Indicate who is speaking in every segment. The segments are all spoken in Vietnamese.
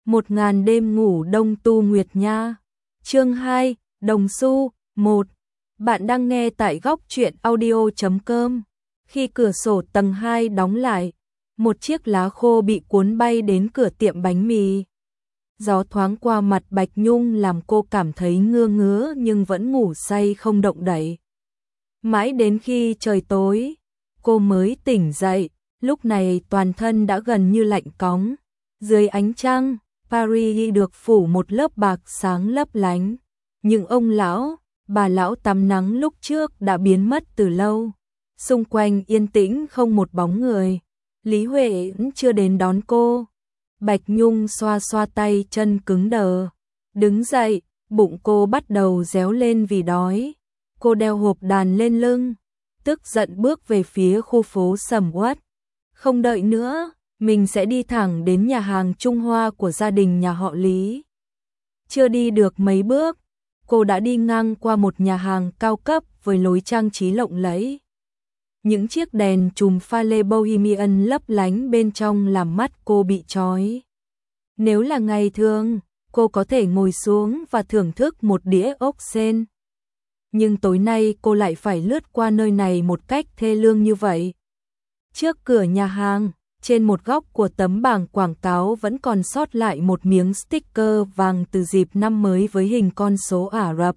Speaker 1: 1000 đêm ngủ đông tu nguyệt nha. Chương 2, Đồng Xu 1. Bạn đang nghe tại góc truyện audio.com. Khi cửa sổ tầng 2 đóng lại, một chiếc lá khô bị cuốn bay đến cửa tiệm bánh mì. Gió thoáng qua mặt Bạch Nhung làm cô cảm thấy ngứa ngứa nhưng vẫn ngủ say không động đậy. Mãi đến khi trời tối, cô mới tỉnh dậy, lúc này toàn thân đã gần như lạnh cóng. Dưới ánh trăng, Paris được phủ một lớp bạc sáng lấp lánh. Những ông lão, bà lão tắm nắng lúc trước đã biến mất từ lâu. Xung quanh yên tĩnh không một bóng người. Lý Huệ chưa đến đón cô. Bạch Nhung xoa xoa tay chân cứng đờ. Đứng dậy, bụng cô bắt đầu réo lên vì đói. Cô đeo hộp đàn lên lưng, tức giận bước về phía khu phố sầm uất. Không đợi nữa, mình sẽ đi thẳng đến nhà hàng Trung Hoa của gia đình nhà họ Lý. Chưa đi được mấy bước, cô đã đi ngang qua một nhà hàng cao cấp với lối trang trí lộng lẫy. Những chiếc đèn chùm pha lê bohemian lấp lánh bên trong làm mắt cô bị chói. Nếu là ngày thường, cô có thể ngồi xuống và thưởng thức một đĩa ốc sên. Nhưng tối nay cô lại phải lướt qua nơi này một cách thê lương như vậy. Trước cửa nhà hàng, trên một góc của tấm bảng quảng cáo vẫn còn sót lại một miếng sticker vàng từ dịp năm mới với hình con số Ả Rập.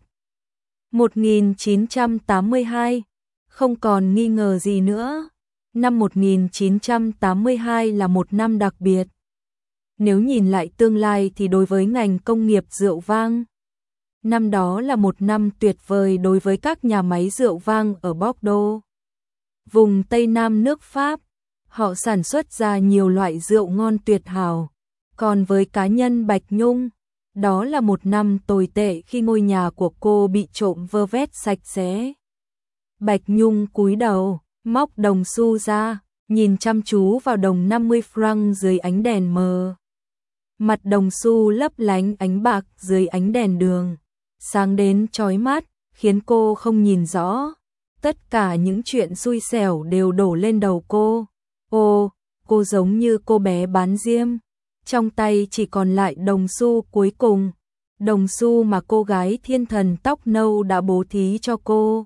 Speaker 1: 1982, không còn nghi ngờ gì nữa. Năm 1982 là một năm đặc biệt. Nếu nhìn lại tương lai thì đối với ngành công nghiệp rượu vang, năm đó là một năm tuyệt vời đối với các nhà máy rượu vang ở Bordeaux, vùng Tây Nam nước Pháp. Họ sản xuất ra nhiều loại rượu ngon tuyệt hảo. Còn với cá nhân Bạch Nhung, đó là một năm tồi tệ khi ngôi nhà của cô bị trộm vơ vét sạch sẽ. Bạch Nhung cúi đầu, móc đồng xu ra, nhìn chăm chú vào đồng 50 franc dưới ánh đèn mờ. Mặt đồng xu lấp lánh ánh bạc dưới ánh đèn đường, sáng đến chói mắt, khiến cô không nhìn rõ. Tất cả những chuyện xui xẻo đều đổ lên đầu cô. Cô giống như cô bé bán diêm. Trong tay chỉ còn lại đồng xu cuối cùng. Đồng xu mà cô gái thiên thần tóc nâu đã bố thí cho cô.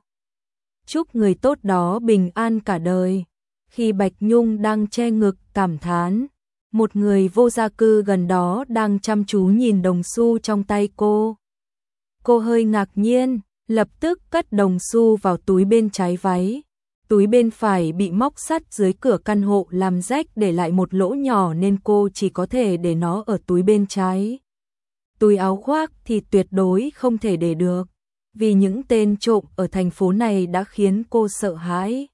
Speaker 1: Chúc người tốt đó bình an cả đời. Khi Bạch Nhung đang che ngực cảm thán, một người vô gia cư gần đó đang chăm chú nhìn đồng xu trong tay cô. Cô hơi ngạc nhiên, lập tức cất đồng xu vào túi bên trái váy. Túi bên phải bị móc sắt dưới cửa căn hộ làm rách để lại một lỗ nhỏ nên cô chỉ có thể để nó ở túi bên trái. Túi áo khoác thì tuyệt đối không thể để được, vì những tên trộm ở thành phố này đã khiến cô sợ hãi.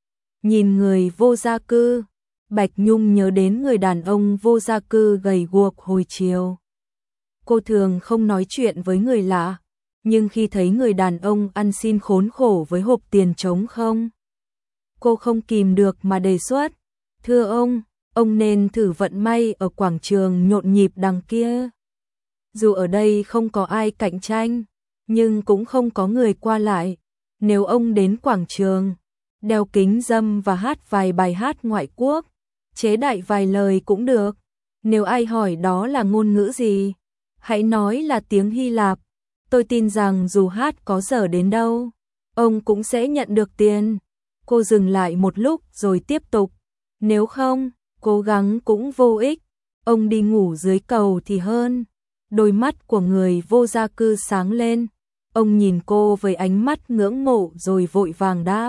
Speaker 1: Nhìn người vô gia cư, Bạch Nhung nhớ đến người đàn ông vô gia cư gầy guộc hồi chiều. Cô thường không nói chuyện với người lạ, nhưng khi thấy người đàn ông ăn xin khốn khổ với hộp tiền trống không, cô không kìm được mà đề xuất. Thưa ông nên thử vận may ở quảng trường nhộn nhịp đằng kia. Dù ở đây không có ai cạnh tranh, nhưng cũng không có người qua lại. Nếu ông đến quảng trường, đeo kính râm và hát vài bài hát ngoại quốc, chế đại vài lời cũng được. Nếu ai hỏi đó là ngôn ngữ gì, hãy nói là tiếng Hy Lạp. Tôi tin rằng dù hát có dở đến đâu, ông cũng sẽ nhận được tiền. Cô dừng lại một lúc rồi tiếp tục. Nếu không, cố gắng cũng vô ích. Ông đi ngủ dưới cầu thì hơn. Đôi mắt của người vô gia cư sáng lên. Ông nhìn cô với ánh mắt ngưỡng mộ rồi vội vàng đáp.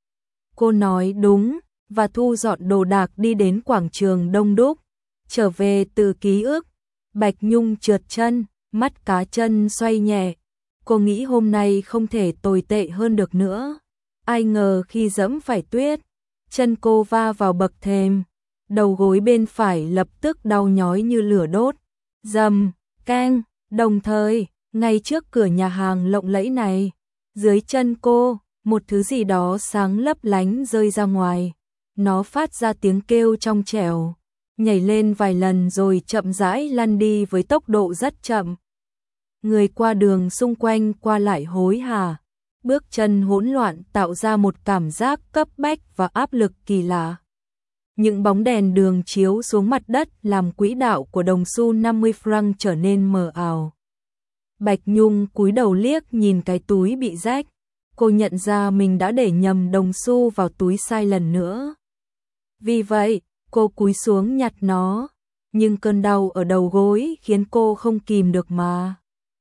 Speaker 1: Cô nói đúng, và thu dọn đồ đạc đi đến quảng trường đông đúc. Trở về từ ký ức, Bạch Nhung trượt chân, mắt cá chân xoay nhẹ. Cô nghĩ hôm nay không thể tồi tệ hơn được nữa. Ai ngờ khi dẫm phải tuyết, chân cô va vào bậc thềm, đầu gối bên phải lập tức đau nhói như lửa đốt. Rầm, keng, đồng thời, ngay trước cửa nhà hàng lộng lẫy này, dưới chân cô, một thứ gì đó sáng lấp lánh rơi ra ngoài. Nó phát ra tiếng kêu trong trẻo, nhảy lên vài lần rồi chậm rãi lăn đi với tốc độ rất chậm. Người qua đường xung quanh qua lại hối hả, bước chân hỗn loạn tạo ra một cảm giác cấp bách và áp lực kỳ lạ. Những bóng đèn đường chiếu xuống mặt đất làm quỹ đạo của đồng xu 50 franc trở nên mờ ảo. Bạch Nhung cúi đầu liếc nhìn cái túi bị rách. Cô nhận ra mình đã để nhầm đồng xu vào túi sai lần nữa. Vì vậy, cô cúi xuống nhặt nó. Nhưng cơn đau ở đầu gối khiến cô không kìm được mà.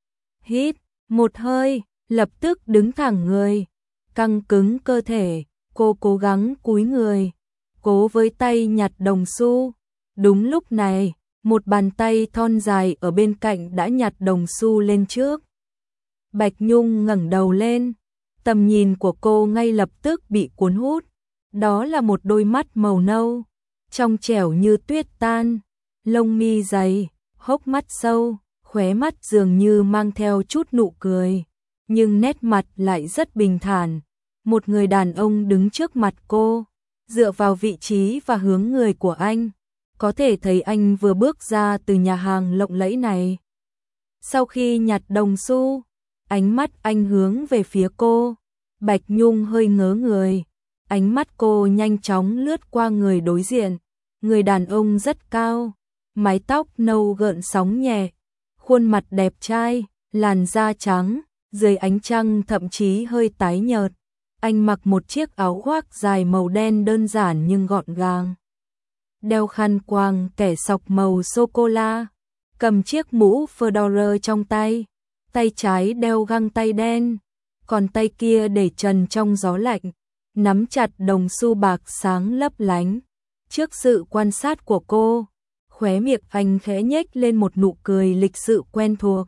Speaker 1: Hít một hơi, lập tức đứng thẳng người. Căng cứng cơ thể, cô cố gắng cúi người. Cố với tay nhặt đồng xu. Đúng lúc này, một bàn tay thon dài ở bên cạnh đã nhặt đồng xu lên trước. Bạch Nhung ngẩng đầu lên. Tầm nhìn của cô ngay lập tức bị cuốn hút. Đó là một đôi mắt màu nâu, trong trẻo như tuyết tan, lông mi dày, hốc mắt sâu, khóe mắt dường như mang theo chút nụ cười, nhưng nét mặt lại rất bình thản. Một người đàn ông đứng trước mặt cô, dựa vào vị trí và hướng người của anh, có thể thấy anh vừa bước ra từ nhà hàng lộng lẫy này. Sau khi nhặt đồng xu, ánh mắt anh hướng về phía cô. Bạch Nhung hơi ngớ người, ánh mắt cô nhanh chóng lướt qua người đối diện. Người đàn ông rất cao, mái tóc nâu gợn sóng nhẹ, khuôn mặt đẹp trai, làn da trắng, dưới ánh trăng thậm chí hơi tái nhợt. Anh mặc một chiếc áo khoác dài màu đen đơn giản nhưng gọn gàng. Đeo khăn quàng kẻ sọc màu sô-cô-la, cầm chiếc mũ fedora trong tay, tay trái đeo găng tay đen, còn tay kia để trần trong gió lạnh, nắm chặt đồng xu bạc sáng lấp lánh. Trước sự quan sát của cô, khóe miệng anh khẽ nhếch lên một nụ cười lịch sự quen thuộc.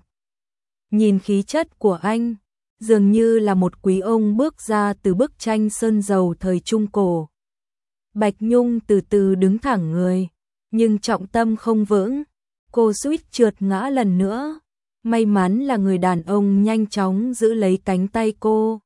Speaker 1: Nhìn khí chất của anh, dường như là một quý ông bước ra từ bức tranh sơn dầu thời Trung Cổ. Bạch Nhung từ từ đứng thẳng người, nhưng trọng tâm không vững, cô suýt trượt ngã lần nữa. May mắn là người đàn ông nhanh chóng giữ lấy cánh tay cô.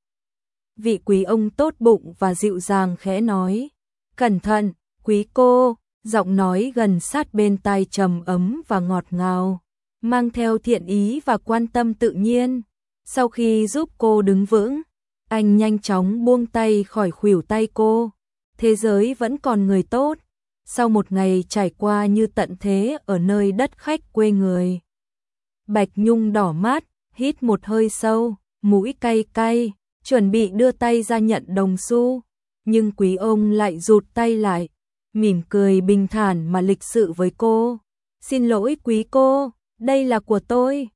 Speaker 1: Vị quý ông tốt bụng và dịu dàng khẽ nói, cẩn thận, quý cô, giọng nói gần sát bên tai trầm ấm và ngọt ngào, mang theo thiện ý và quan tâm tự nhiên. Sau khi giúp cô đứng vững, anh nhanh chóng buông tay khỏi khuỷu tay cô. Thế giới vẫn còn người tốt, sau một ngày trải qua như tận thế ở nơi đất khách quê người. Bạch Nhung đỏ mắt, hít một hơi sâu, mũi cay cay, chuẩn bị đưa tay ra nhận đồng xu, nhưng quý ông lại rụt tay lại, mỉm cười bình thản mà lịch sự với cô. Xin lỗi quý cô, đây là của tôi.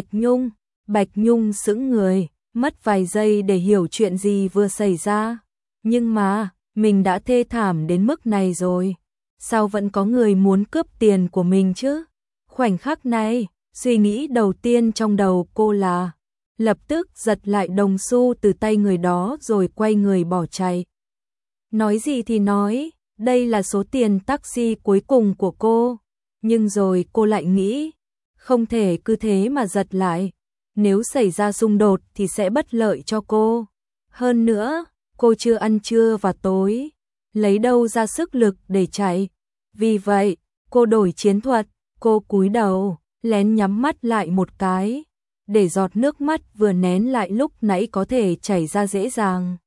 Speaker 1: Bạch Nhung sững người, mất vài giây để hiểu chuyện gì vừa xảy ra. Nhưng mà, mình đã thê thảm đến mức này rồi, sao vẫn có người muốn cướp tiền của mình chứ? Khoảnh khắc này, suy nghĩ đầu tiên trong đầu cô là lập tức giật lại đồng xu từ tay người đó rồi quay người bỏ chạy. Nói gì thì nói, đây là số tiền taxi cuối cùng của cô. Nhưng rồi cô lại nghĩ, không thể cứ thế mà giật lại. Nếu xảy ra xung đột thì sẽ bất lợi cho cô. Hơn nữa, cô chưa ăn trưa và tối, lấy đâu ra sức lực để chạy. Vì vậy, cô đổi chiến thuật, cô cúi đầu, lén nhắm mắt lại một cái, để giọt nước mắt vừa nén lại lúc nãy có thể chảy ra dễ dàng.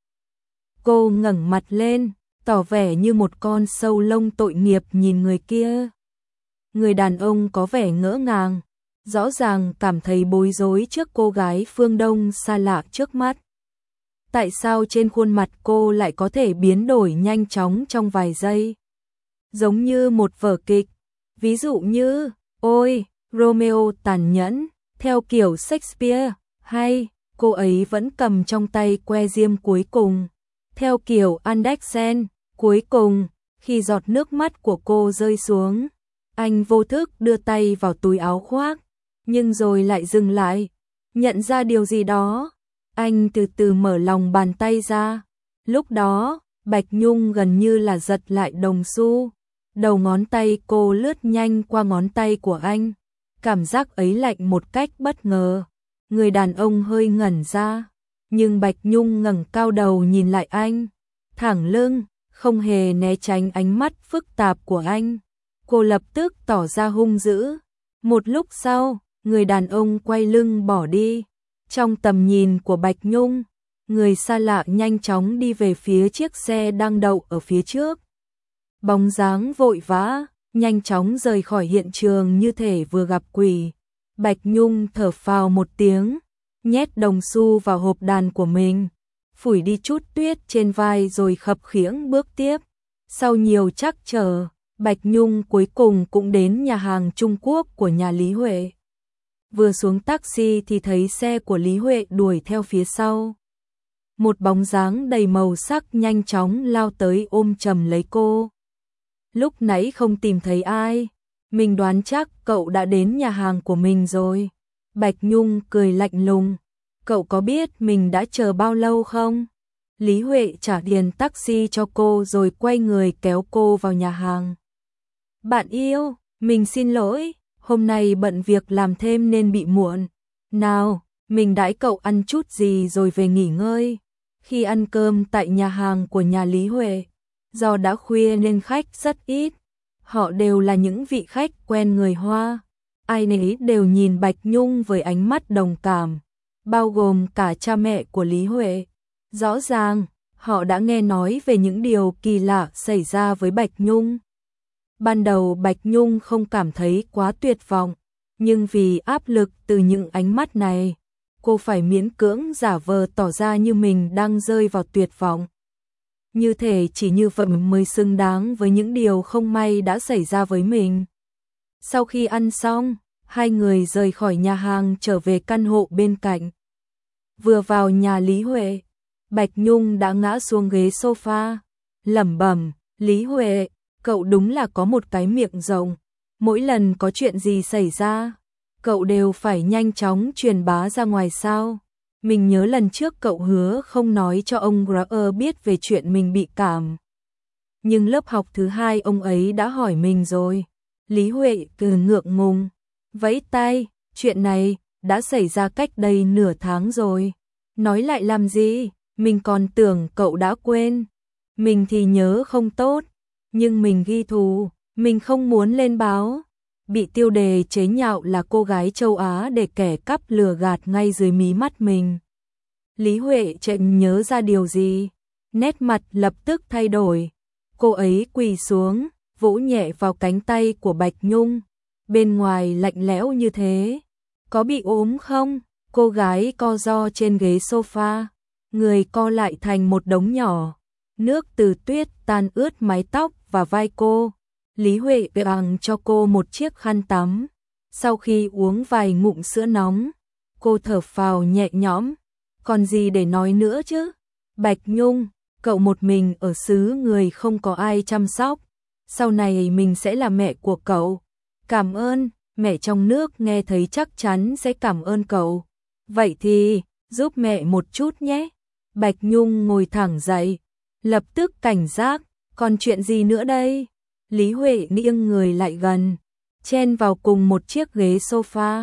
Speaker 1: Cô ngẩng mặt lên, tỏ vẻ như một con sâu lông tội nghiệp nhìn người kia. Người đàn ông có vẻ ngỡ ngàng, rõ ràng cảm thấy bối rối trước cô gái phương Đông xa lạ trước mắt. Tại sao trên khuôn mặt cô lại có thể biến đổi nhanh chóng trong vài giây? Giống như một vở kịch, ví dụ như, ôi, Romeo tàn nhẫn, theo kiểu Shakespeare, hay, cô ấy vẫn cầm trong tay que diêm cuối cùng, theo kiểu Andersen. Cuối cùng, khi giọt nước mắt của cô rơi xuống, anh vô thức đưa tay vào túi áo khoác, nhưng rồi lại dừng lại, nhận ra điều gì đó. Anh từ từ mở lòng bàn tay ra. Lúc đó, Bạch Nhung gần như là giật lại đồng xu. Đầu ngón tay cô lướt nhanh qua ngón tay của anh. Cảm giác ấy lạnh một cách bất ngờ. Người đàn ông hơi ngẩn ra, nhưng Bạch Nhung ngẩng cao đầu nhìn lại anh, thẳng lưng, không hề né tránh ánh mắt phức tạp của anh. Cô lập tức tỏ ra hung dữ. Một lúc sau, người đàn ông quay lưng bỏ đi. Trong tầm nhìn của Bạch Nhung, người xa lạ nhanh chóng đi về phía chiếc xe đang đậu ở phía trước. bóng dáng vội vã, nhanh chóng rời khỏi hiện trường như thể vừa gặp quỷ. Bạch Nhung thở phào một tiếng, nhét đồng xu vào hộp đàn của mình, phủi đi chút tuyết trên vai rồi khập khiễng bước tiếp. Sau nhiều trắc trở, Bạch Nhung cuối cùng cũng đến nhà hàng Trung Quốc của nhà Lý Huệ. Vừa xuống taxi thì thấy xe của Lý Huệ đuổi theo phía sau. Một bóng dáng đầy màu sắc nhanh chóng lao tới ôm chầm lấy cô. Lúc nãy không tìm thấy ai, mình đoán chắc cậu đã đến nhà hàng của mình rồi. Bạch Nhung cười lạnh lùng, cậu có biết mình đã chờ bao lâu không? Lý Huệ trả tiền taxi cho cô rồi quay người kéo cô vào nhà hàng. Bạn yêu, mình xin lỗi, hôm nay bận việc làm thêm nên bị muộn. Nào, mình đãi cậu ăn chút gì rồi về nghỉ ngơi. Khi ăn cơm tại nhà hàng của nhà Lý Huệ, do đã khuya nên khách rất ít. Họ đều là những vị khách quen người Hoa. Ai nấy đều nhìn Bạch Nhung với ánh mắt đồng cảm, bao gồm cả cha mẹ của Lý Huệ. Rõ ràng, họ đã nghe nói về những điều kỳ lạ xảy ra với Bạch Nhung. Ban đầu Bạch Nhung không cảm thấy quá tuyệt vọng, nhưng vì áp lực từ những ánh mắt này, cô phải miễn cưỡng giả vờ tỏ ra như mình đang rơi vào tuyệt vọng. Như thể chỉ như vậy mới xứng đáng với những điều không may đã xảy ra với mình. Sau khi ăn xong, hai người rời khỏi nhà hàng trở về căn hộ bên cạnh. Vừa vào nhà Lý Huệ, Bạch Nhung đã ngã xuống ghế sofa, lẩm bẩm, Lý Huệ, cậu đúng là có một cái miệng rộng. Mỗi lần có chuyện gì xảy ra, cậu đều phải nhanh chóng truyền bá ra ngoài sao. Mình nhớ lần trước cậu hứa không nói cho ông Grauer biết về chuyện mình bị cảm. Nhưng lớp học thứ 2 ông ấy đã hỏi mình rồi. Lý Huệ cứ ngượng ngùng, vẫy tay, chuyện này đã xảy ra cách đây nửa tháng rồi. Nói lại làm gì, mình còn tưởng cậu đã quên. Mình thì nhớ không tốt, nhưng mình ghi thù, mình không muốn lên báo. Bị tiêu đề chế nhạo là cô gái châu Á để kẻ cắp lừa gạt ngay dưới mí mắt mình. Lý Huệ chợt nhớ ra điều gì, nét mặt lập tức thay đổi. Cô ấy quỳ xuống, vỗ nhẹ vào cánh tay của Bạch Nhung. Bên ngoài lạnh lẽo như thế, có bị ốm không? Cô gái co ro trên ghế sofa, người co lại thành một đống nhỏ. Nước từ tuyết tan ướt mái tóc và vai cô. Lý Huệ bằng cho cô một chiếc khăn tắm. Sau khi uống vài ngụm sữa nóng, cô thở phào nhẹ nhõm. Còn gì để nói nữa chứ? Bạch Nhung, cậu một mình ở xứ người không có ai chăm sóc. Sau này mình sẽ là mẹ của cậu. Cảm ơn, mẹ trong nước nghe thấy chắc chắn sẽ cảm ơn cậu. Vậy thì, giúp mẹ một chút nhé. Bạch Nhung ngồi thẳng dậy, lập tức cảnh giác, còn chuyện gì nữa đây? Lý Huệ nghiêng người lại gần, chen vào cùng một chiếc ghế sofa.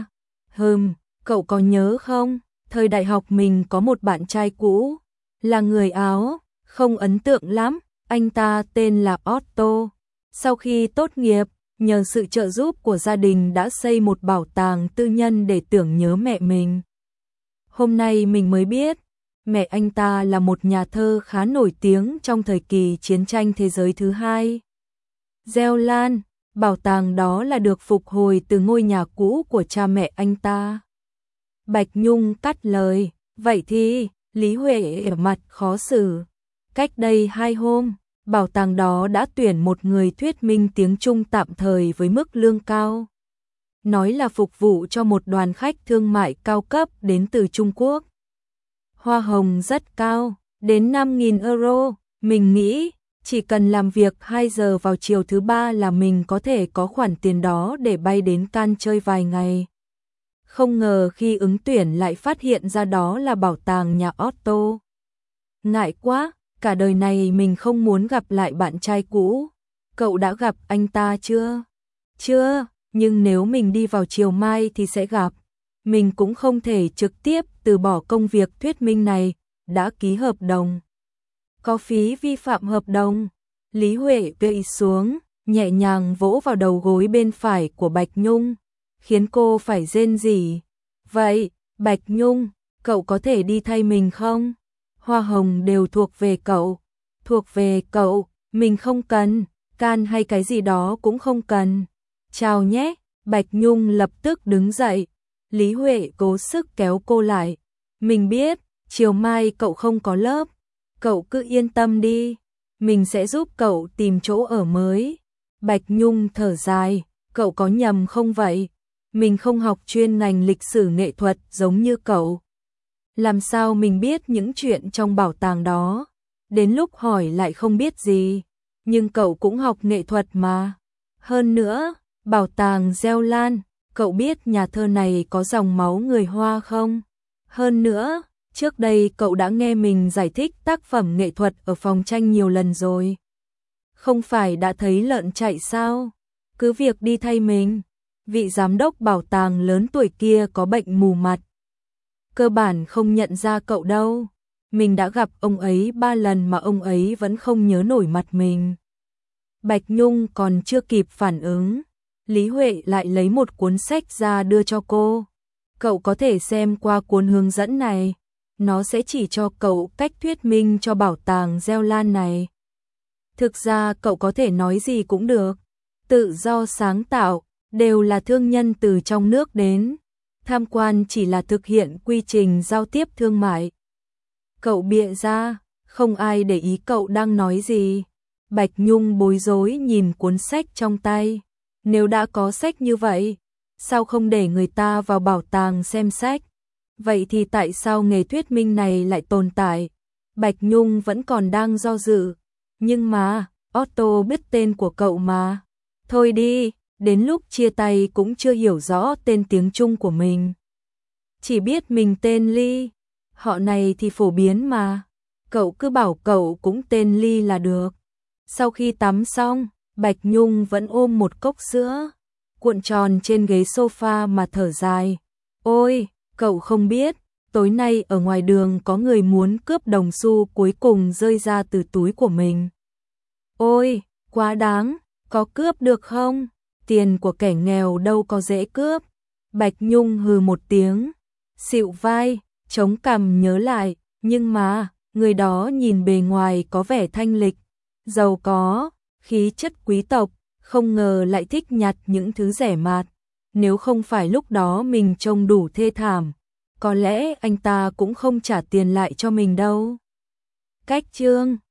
Speaker 1: Cậu có nhớ không? Thời đại học mình có một bạn trai cũ, là người Áo, không ấn tượng lắm, anh ta tên là Otto. Sau khi tốt nghiệp, nhờ sự trợ giúp của gia đình đã xây một bảo tàng tư nhân để tưởng nhớ mẹ mình. Hôm nay mình mới biết, mẹ anh ta là một nhà thơ khá nổi tiếng trong thời kỳ chiến tranh thế giới thứ hai. Gieo Lan, bảo tàng đó là được phục hồi từ ngôi nhà cũ của cha mẹ anh ta. Bạch Nhung cắt lời, vậy thì, Lý Huệ ở mặt khó xử. Cách đây 2 hôm, bảo tàng đó đã tuyển một người thuyết minh tiếng Trung tạm thời với mức lương cao. Nói là phục vụ cho một đoàn khách thương mại cao cấp đến từ Trung Quốc. Hoa hồng rất cao, đến 5.000 euro, mình nghĩ chỉ cần làm việc 2 giờ vào chiều thứ 3 là mình có thể có khoản tiền đó để bay đến Cannes chơi vài ngày. Không ngờ khi ứng tuyển lại phát hiện ra đó là bảo tàng nhà Otto. Ngại quá, cả đời này mình không muốn gặp lại bạn trai cũ. Cậu đã gặp anh ta chưa? Chưa, nhưng nếu mình đi vào chiều mai thì sẽ gặp. Mình cũng không thể trực tiếp từ bỏ công việc thuyết minh này, đã ký hợp đồng. Có phí vi phạm hợp đồng. Lý Huệ gầy xuống, nhẹ nhàng vỗ vào đầu gối bên phải của Bạch Nhung, khiến cô phải rên rỉ. Vậy, Bạch Nhung, cậu có thể đi thay mình không? Hoa hồng đều thuộc về cậu. Thuộc về cậu, mình không cần. can hay cái gì đó cũng không cần. Chào nhé, Bạch Nhung lập tức đứng dậy. Lý Huệ cố sức kéo cô lại. Mình biết, chiều mai cậu không có lớp. Cậu cứ yên tâm đi. Mình sẽ giúp cậu tìm chỗ ở mới. Bạch Nhung thở dài. Cậu có nhầm không vậy? Mình không học chuyên ngành lịch sử nghệ thuật giống như cậu. Làm sao mình biết những chuyện trong bảo tàng đó? Đến lúc hỏi lại không biết gì. Nhưng cậu cũng học nghệ thuật mà. Hơn nữa, bảo tàng Gieo Lan, cậu biết nhà thơ này có dòng máu người Hoa không? Hơn nữa, trước đây cậu đã nghe mình giải thích tác phẩm nghệ thuật ở phòng tranh nhiều lần rồi. Không phải đã thấy lợn chạy sao? Cứ việc đi thay mình. Vị giám đốc bảo tàng lớn tuổi kia có bệnh mù mặt. Cơ bản không nhận ra cậu đâu. Mình đã gặp ông ấy 3 lần mà ông ấy vẫn không nhớ nổi mặt mình. Bạch Nhung còn chưa kịp phản ứng. Lý Huệ lại lấy một cuốn sách ra đưa cho cô. Cậu có thể xem qua cuốn hướng dẫn này. Nó sẽ chỉ cho cậu cách thuyết minh cho bảo tàng Gieo Lan này. Thực ra cậu có thể nói gì cũng được. Tự do sáng tạo, đều là thương nhân từ trong nước đến. Tham quan chỉ là thực hiện quy trình giao tiếp thương mại. Cậu bịa ra, không ai để ý cậu đang nói gì. Bạch Nhung bối rối nhìn cuốn sách trong tay. Nếu đã có sách như vậy, sao không để người ta vào bảo tàng xem sách? Vậy thì tại sao nghề thuyết minh này lại tồn tại? Bạch Nhung vẫn còn đang do dự. Nhưng mà, Otto biết tên của cậu mà. Thôi đi, đến lúc chia tay cũng chưa hiểu rõ tên tiếng Trung của mình. Chỉ biết mình tên Ly. Họ này thì phổ biến mà. Cậu cứ bảo cậu cũng tên Ly là được. Sau khi tắm xong, Bạch Nhung vẫn ôm một cốc sữa, cuộn tròn trên ghế sofa mà thở dài. Ôi, cậu không biết, tối nay ở ngoài đường có người muốn cướp đồng xu cuối cùng rơi ra từ túi của mình. Ôi, quá đáng, có cướp được không? Tiền của kẻ nghèo đâu có dễ cướp. Bạch Nhung hừ một tiếng, xịu vai, chống cằm nhớ lại, nhưng mà, người đó nhìn bề ngoài có vẻ thanh lịch, giàu có, khí chất quý tộc, không ngờ lại thích nhặt những thứ rẻ mạt. Nếu không phải lúc đó mình trông đủ thê thảm, có lẽ anh ta cũng không trả tiền lại cho mình đâu. Cách chương